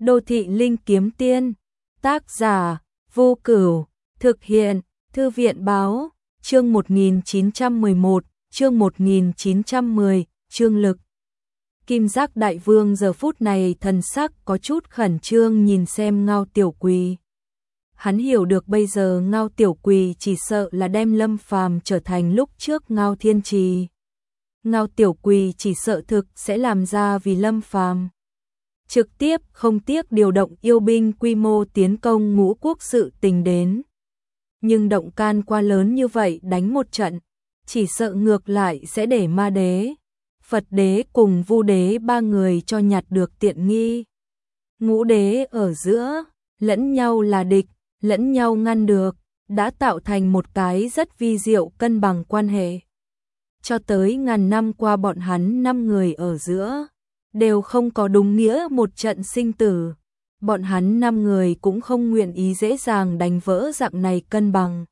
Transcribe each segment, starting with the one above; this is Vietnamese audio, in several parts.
Đô thị linh kiếm tiên, tác giả, Vô Cửu, thực hiện, Thư viện báo, chương 1911, chương 1910, chương lực. Kim Giác Đại Vương giờ phút này thần sắc có chút khẩn trương nhìn xem Ngao Tiểu Quỳ. Hắn hiểu được bây giờ Ngao Tiểu Quỳ chỉ sợ là đem Lâm Phàm trở thành lúc trước Ngao Thiên Trì. Ngao Tiểu Quỳ chỉ sợ thực sẽ làm ra vì Lâm Phàm. Trực tiếp không tiếc điều động yêu binh quy mô tiến công Ngũ Quốc sự tình đến. Nhưng động can quá lớn như vậy đánh một trận, chỉ sợ ngược lại sẽ để Ma Đế, Phật Đế cùng Vu Đế ba người cho nhặt được tiện nghi. Ngũ đế ở giữa, lẫn nhau là địch, lẫn nhau ngăn được, đã tạo thành một cái rất vi diệu cân bằng quan hệ. Cho tới ngàn năm qua bọn hắn 5 người ở giữa, đều không có đúng nghĩa một trận sinh tử. Bọn hắn 5 người cũng không nguyện ý dễ dàng đánh vỡ dạng này cân bằng.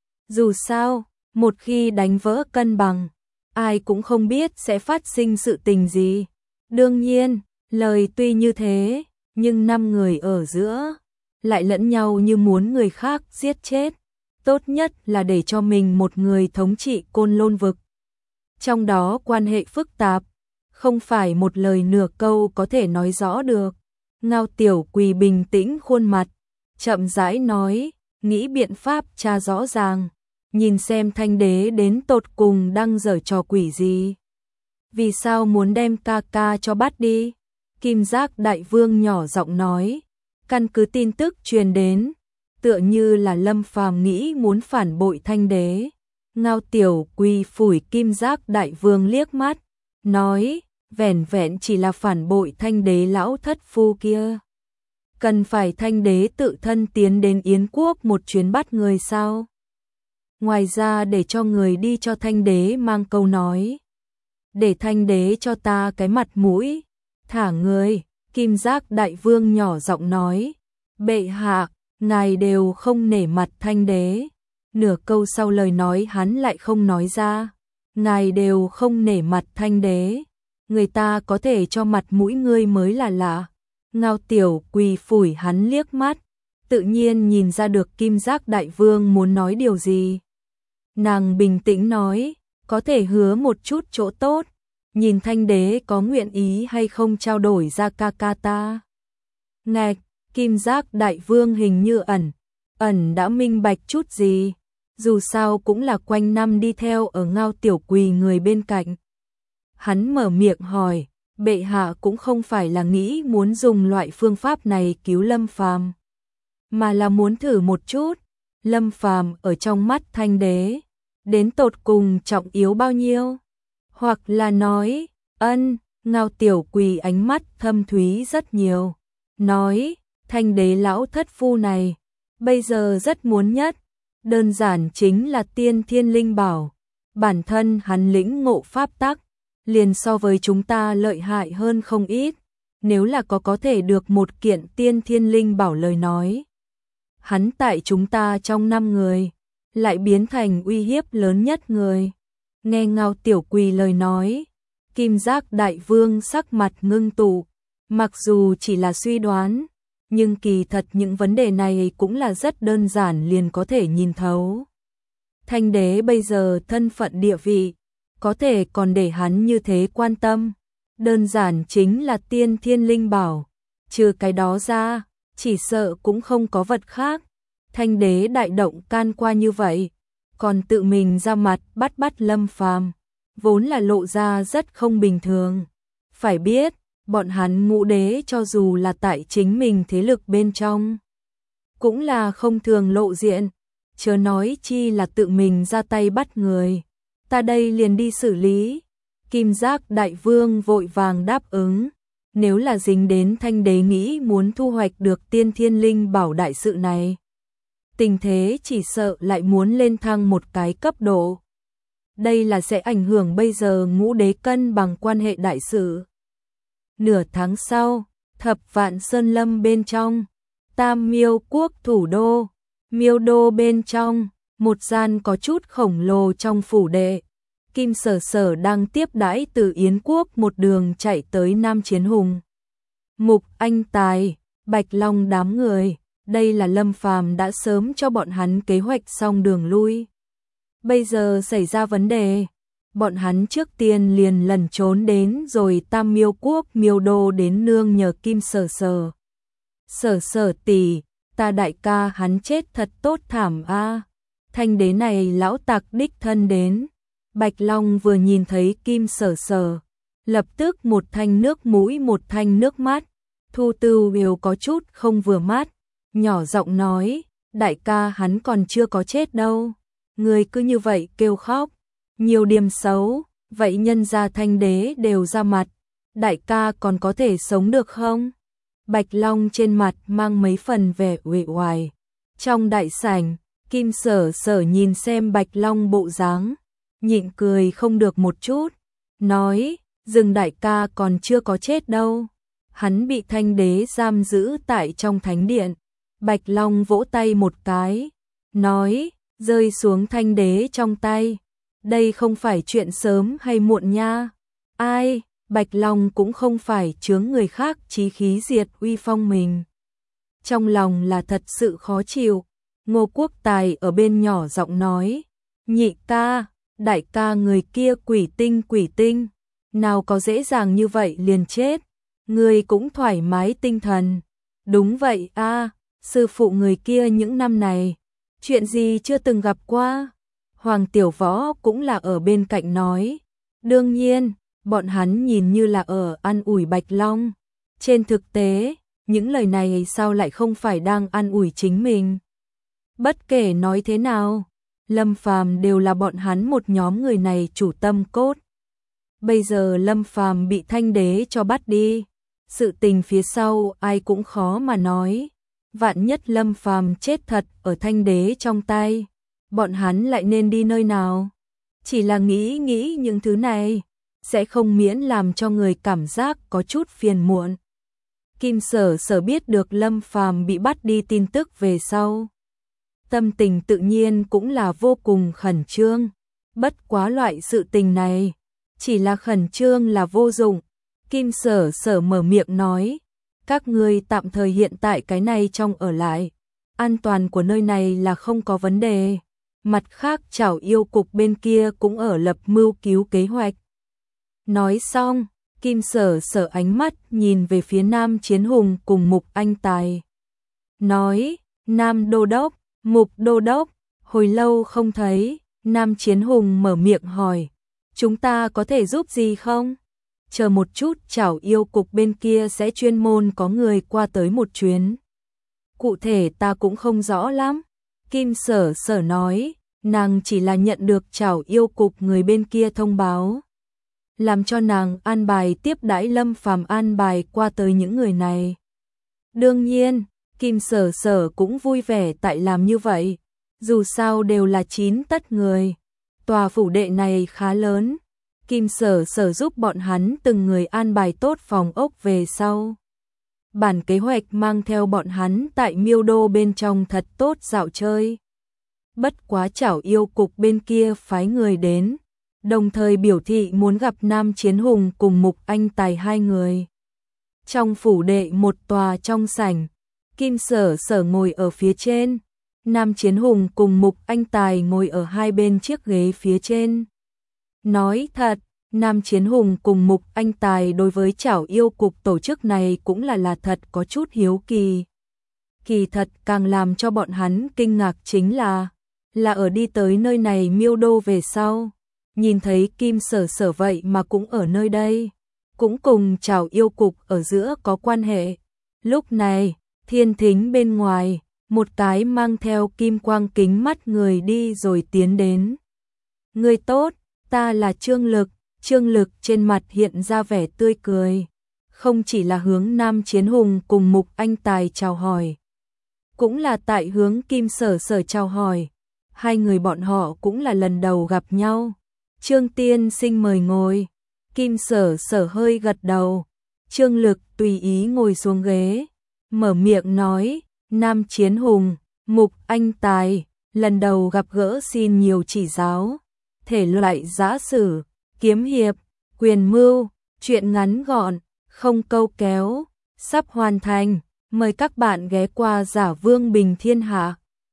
Dù sao, một khi đánh vỡ cân bằng, ai cũng không biết sẽ phát sinh sự tình gì. Đương nhiên, lời tuy như thế, nhưng 5 người ở giữa lại lẫn nhau như muốn người khác giết chết. Tốt nhất là để cho mình một người thống trị Côn Lôn vực. Trong đó quan hệ phức tạp, không phải một lời nửa câu có thể nói rõ được. Ngao Tiểu Quỳ bình tĩnh khuôn mặt, chậm rãi nói, nghĩ biện pháp tra rõ ràng, nhìn xem Thanh Đế đến tột cùng đang giở trò quỷ gì. Vì sao muốn đem ca ca cho bắt đi? Kim Giác Đại Vương nhỏ giọng nói, căn cứ tin tức truyền đến, tựa như là Lâm Phàm nghĩ muốn phản bội Thanh Đế. Ngao Tiểu Quỳ phủi Kim Giác Đại Vương liếc mắt, nói, vẻn vẹn chỉ là phản bội Thanh Đế lão thất phu kia. Cần phải Thanh Đế tự thân tiến đến Yến Quốc một chuyến bắt người sao? Ngoài ra để cho người đi cho Thanh Đế mang câu nói. Để Thanh Đế cho ta cái mặt mũi, thả người. Kim Giác Đại Vương nhỏ giọng nói, bệ hạ, ngài đều không nể mặt Thanh Đế. Nửa câu sau lời nói hắn lại không nói ra, ngài đều không nể mặt Thanh Đế. Người ta có thể cho mặt mũi ngươi mới là lạ. Ngao Tiểu Quỳ phủi hắn liếc mắt, tự nhiên nhìn ra được Kim Giác Đại Vương muốn nói điều gì. Nàng bình tĩnh nói, có thể hứa một chút chỗ tốt, nhìn Thanh Đế có nguyện ý hay không trao đổi ra ca ca ta. Ngạch, Kim Giác Đại Vương hình như ẩn đã minh bạch chút gì, dù sao cũng là quanh năm đi theo ở Ngao Tiểu Quỳ người bên cạnh. Hắn mở miệng hỏi, bệ hạ cũng không phải là nghĩ muốn dùng loại phương pháp này cứu Lâm Phàm, mà là muốn thử một chút, Lâm Phàm ở trong mắt Thanh Đế, đến tột cùng trọng yếu bao nhiêu? Hoặc là nói, Ngao Tiểu Quỳ ánh mắt thâm thúy rất nhiều, nói, Thanh Đế lão thất phu này, bây giờ rất muốn nhất, đơn giản chính là tiên thiên linh bảo, bản thân hắn lĩnh ngộ pháp tắc, liền so với chúng ta lợi hại hơn không ít, nếu là có thể được một kiện tiên thiên linh bảo lời nói. Hắn tại chúng ta trong 5 người, lại biến thành uy hiếp lớn nhất người. Nghe Ngao Tiểu Quỳ lời nói, Kim Giác Đại Vương sắc mặt ngưng tụ, mặc dù chỉ là suy đoán, nhưng kỳ thật những vấn đề này cũng là rất đơn giản liền có thể nhìn thấu. Thanh Đế bây giờ thân phận địa vị, có thể còn để hắn như thế quan tâm, đơn giản chính là tiên thiên linh bảo, trừ cái đó ra, chỉ sợ cũng không có vật khác. Thanh Đế đại động can qua như vậy, còn tự mình ra mặt bắt Lâm Phàm, vốn là lộ ra rất không bình thường. Phải biết, bọn hắn Ngũ đế cho dù là tại chính mình thế lực bên trong, cũng là không thường lộ diện, chớ nói chi là tự mình ra tay bắt người. Ta đây liền đi xử lý. Kim Giác Đại Vương vội vàng đáp ứng, nếu là dính đến Thanh Đế nghĩ muốn thu hoạch được tiên thiên linh bảo đại sự này, tình thế chỉ sợ lại muốn lên thăng một cái cấp độ. Đây là sẽ ảnh hưởng bây giờ Ngũ đế cân bằng quan hệ đại sự. Nửa tháng sau, Thập Vạn Sơn Lâm bên trong, Tam Miêu Quốc thủ đô, Miêu Đô bên trong, một gian có chút khổng lồ trong phủ đệ. Kim Sở Sở đang tiếp đãi từ Yến Quốc một đường chạy tới Nam Chiến Hùng. Mục Anh Tài, Bạch Long đám người, đây là Lâm Phàm đã sớm cho bọn hắn kế hoạch xong đường lui. Bây giờ xảy ra vấn đề, bọn hắn trước tiên liền lẩn trốn đến rồi Tam Miêu Quốc Miêu Đô đến nương nhờ Kim Sở Sở. Sở Sở tỷ, ta đại ca hắn chết thật tốt thảm a. Thanh đế này lão tặc đích thân đến. Bạch Long vừa nhìn thấy Kim Sở Sở, lập tức một thanh nước mũi một thanh nước mắt. Thu Tư Viều có chút không vừa mắt, nhỏ giọng nói, đại ca hắn còn chưa có chết đâu. Người cứ như vậy kêu khóc, nhiều điểm xấu, vậy nhân gia thanh đế đều ra mặt, đại ca còn có thể sống được không? Bạch Long trên mặt mang mấy phần vẻ uể oải. Trong đại sảnh, Kim Sở Sở nhìn xem Bạch Long bộ dáng, nhịn cười không được một chút, nói, dừng đại ca còn chưa có chết đâu. Hắn bị thanh đế giam giữ tại trong thánh điện. Bạch Long vỗ tay một cái, nói, rơi xuống thanh đế trong tay. Đây không phải chuyện sớm hay muộn nha. Ai, Bạch Long cũng không phải chướng người khác chí khí diệt uy phong mình. Trong lòng là thật sự khó chịu. Ngô Quốc Tài ở bên nhỏ giọng nói, nhị ca, đại ca người kia quỷ tinh, nào có dễ dàng như vậy liền chết, người cũng thoải mái tinh thần. Đúng vậy a, sư phụ người kia những năm này, chuyện gì chưa từng gặp qua. Hoàng Tiểu Võ cũng là ở bên cạnh nói, đương nhiên, bọn hắn nhìn như là ở an ủi Bạch Long. Trên thực tế, những lời này sao lại không phải đang an ủi chính mình. Bất kể nói thế nào, Lâm Phàm đều là bọn hắn một nhóm người này chủ tâm cốt. Bây giờ Lâm Phàm bị thanh đế cho bắt đi, sự tình phía sau ai cũng khó mà nói. Vạn nhất Lâm Phàm chết thật ở thanh đế trong tay, bọn hắn lại nên đi nơi nào? Chỉ là nghĩ những thứ này, sẽ không miễn làm cho người cảm giác có chút phiền muộn. Kim Sở Sở biết được Lâm Phàm bị bắt đi tin tức về sau, tâm tình tự nhiên cũng là vô cùng khẩn trương. Bất quá loại sự tình này, chỉ là khẩn trương là vô dụng. Kim Sở Sở mở miệng nói, các ngươi tạm thời hiện tại cái này trong ở lại, an toàn của nơi này là không có vấn đề. Mặt khác Trảo Yêu Cục bên kia cũng ở lập mưu cứu kế hoạch. Nói xong, Kim Sở Sở ánh mắt nhìn về phía Nam Chiến Hùng cùng Mục Anh Tài. Nói, Nam Đô Đốc, Mục Đô Đốc, hồi lâu không thấy. Nam Chiến Hùng mở miệng hỏi, chúng ta có thể giúp gì không? Chờ một chút, Trảo Yêu Cục bên kia sẽ chuyên môn có người qua tới một chuyến. Cụ thể ta cũng không rõ lắm. Kim Sở Sở nói, nàng chỉ là nhận được Trảo Yêu Cục người bên kia thông báo, làm cho nàng an bài tiếp đãi Lâm Phàm an bài qua tới những người này. Đương nhiên, Kim Sở Sở cũng vui vẻ tại làm như vậy, dù sao đều là 9 tất người. Tòa phủ đệ này khá lớn, Kim Sở Sở giúp bọn hắn từng người an bài tốt phòng ốc về sau. Bản kế hoạch mang theo bọn hắn tại Miêu Đô bên trong thật tốt dạo chơi. Bất quá Trảo Yêu Cục bên kia phái người đến, đồng thời biểu thị muốn gặp Nam Chiến Hùng cùng Mục Anh Tài hai người. Trong phủ đệ một tòa trong sảnh, Kim Sở Sở ngồi ở phía trên, Nam Chiến Hùng cùng Mục Anh Tài ngồi ở hai bên chiếc ghế phía trên. Nói thật, Nam Chiến Hùng cùng Mục Anh Tài đối với Trảo Yêu Cục tổ chức này cũng là thật có chút hiếu kỳ. Kỳ thật càng làm cho bọn hắn kinh ngạc chính là ở đi tới nơi này Miêu Đô về sau, nhìn thấy Kim Sở Sở vậy mà cũng ở nơi đây, cũng cùng Trảo Yêu Cục ở giữa có quan hệ. Lúc này, thiên thính bên ngoài, một cái mang theo kim quang kính mắt người đi rồi tiến đến. Người tốt, ta là Trương Lực. Trương Lực trên mặt hiện ra vẻ tươi cười, không chỉ là hướng Nam Chiến Hùng cùng Mục Anh Tài chào hỏi, cũng là tại hướng Kim Sở Sở chào hỏi. Hai người bọn họ cũng là lần đầu gặp nhau. Trương tiên sinh mời ngồi. Kim Sở Sở hơi gật đầu. Trương Lực tùy ý ngồi xuống ghế, mở miệng nói, Nam Chiến Hùng, Mục Anh Tài, lần đầu gặp gỡ xin nhiều chỉ giáo. Thể loại giã sử, kiếm hiệp, quyền mưu, truyện ngắn gọn, không câu kéo, sắp hoàn thành. Mời các bạn ghé qua Giả Vương Bình Thiên Hạ.